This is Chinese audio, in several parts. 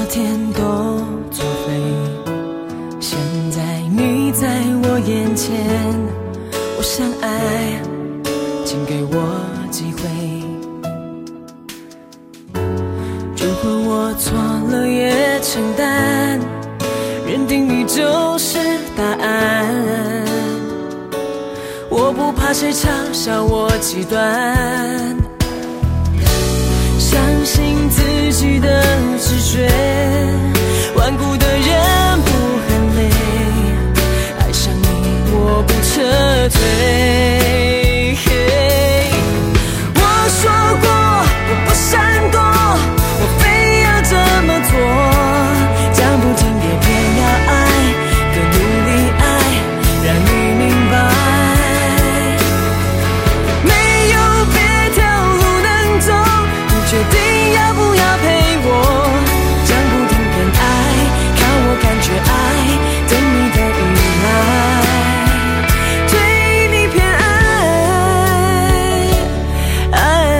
天都作废，现在你在我眼前，我想爱，请给我机会。如果我错了也承担，认定你就是答案，我不怕谁嘲笑我极端，相信自己的直觉，顽固的人不很累，爱上你我不撤退。我说过我不闪躲，我非要这么做，讲不听也偏要爱，更努力爱，让你明白，没有别条路能走，你决定要不要陪我，讲不听偏爱，看我感觉爱，等你的依赖，对你偏爱，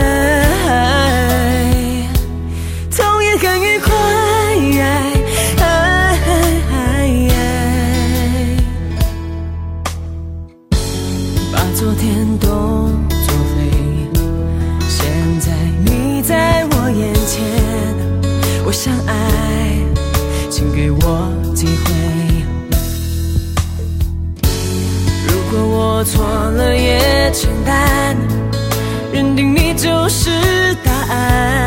痛也很愉快，把昨天都作废，现在你在我眼前，我想爱，请给我机会。如果我错了也承担，认定你就是答案，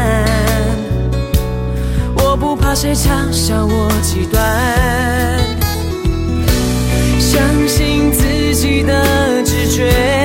我不怕谁嘲笑我极端，相信自己的直觉，